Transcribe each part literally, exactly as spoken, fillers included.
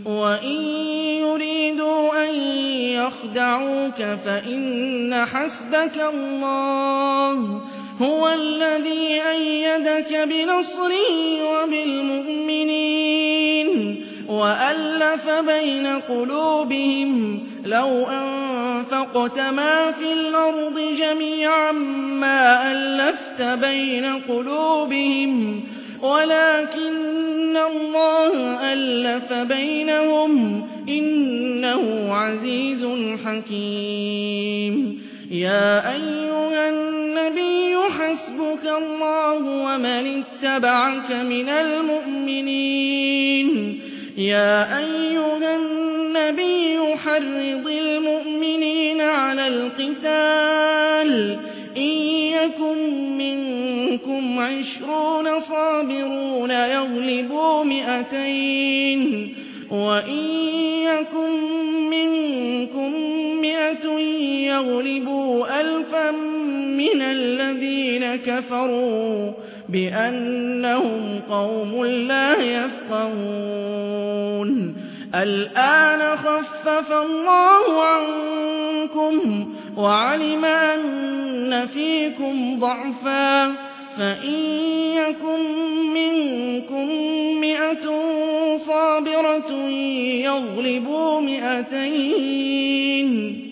وَإِن يُرِيدُوا أَن يَخْدَعُوكَ فَإِنَّ حَسْبَكَ اللَّهُ هُوَ الَّذِي أَيَّدَكَ بِنَصْرِهِ وَبِالْمُؤْمِنِينَ وَأَلَّفَ بَيْنَ قُلُوبِهِمْ لَوْ أَنفَقْتَ مَا فِي الْأَرْضِ جَمِيعًا مَّا أَلَّفْتَ بَيْنَ قُلُوبِهِمْ وَلَٰكِنَّ اللَّهَ أَلَّفَ بَيْنَهُمْ ۚ إِنَّهُ عَزِيزٌ حَكِيمٌ يَا أَيُّهَا النَّبِيُّ حَسْبُكَ اللَّهُ وَمَنِ اتَّبَعَكَ مِنَ الْمُؤْمِنِينَ يَا أَيُّهَا النَّبِيُّ حَرِّضِ الْمُؤْمِنِينَ عَلَى الْقِتَالِ إِن يَكُن مِّنكُمْ عِشْرُونَ صَابِرُونَ يَغْلِبُوا مِائَتَيْنِ وَإِن يَكُن مِّنكُم مِّائَةٌ يَغْلِبُوا أَلْفًا مِّنَ الَّذِينَ كَفَرُوا بِأَنَّهُمْ قَوْمٌ لَّا يَفْقَهُونَ الْآنَ خَفَّفَ اللَّهُ عَنكُمْ وَعَلِمَ أَنَّ فِيكُمْ ضَعْفًا فَإِن يَكُن مِّنكُم مِّائَةٌ صَابِرَةٌ يَغْلِبُوا مِائَتَيْنِ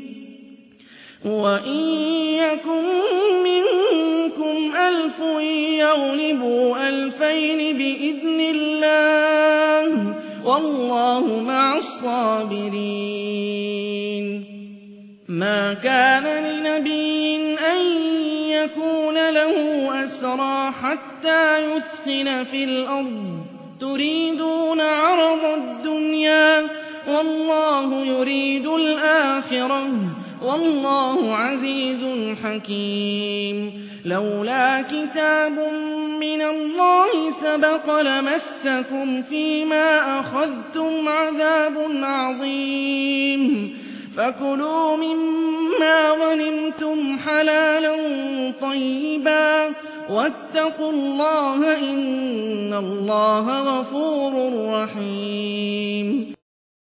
وَإِن يَكُن مِّنكُمْ أَلْفٌ يَغْلِبُوا أَلْفَيْنِ بِإِذْنِ اللَّهِ ۗ وَاللَّهُ مَعَ الصَّابِرِينَ مَا كَانَ لِنَبِيٍّ أَن يَكُونَ لَهُ أَسْرَىٰ حَتَّىٰ يُثْخِنَ فِي الْأَرْضِ تُرِيدُونَ عَرَضَ الدُّنْيَا وَاللَّهُ يُرِيدُ الْآخِرَةَ وَاللَّهُ عَزِيزٌ حَكِيمٌ لَّوْلَا كِتَابٌ مِّنَ اللَّهِ سَبَقَ لَمَسَّكُمْ فِيمَا أَخَذْتُمْ عَذَابٌ عَظِيمٌ فَكُلُوا مِمَّا غَنِمْتُمْ حَلَالًا طَيِّبًا وَاتَّقُوا اللَّهَ ۖ إِنَّ اللَّهَ غَفُورٌ رَّحِيمٌ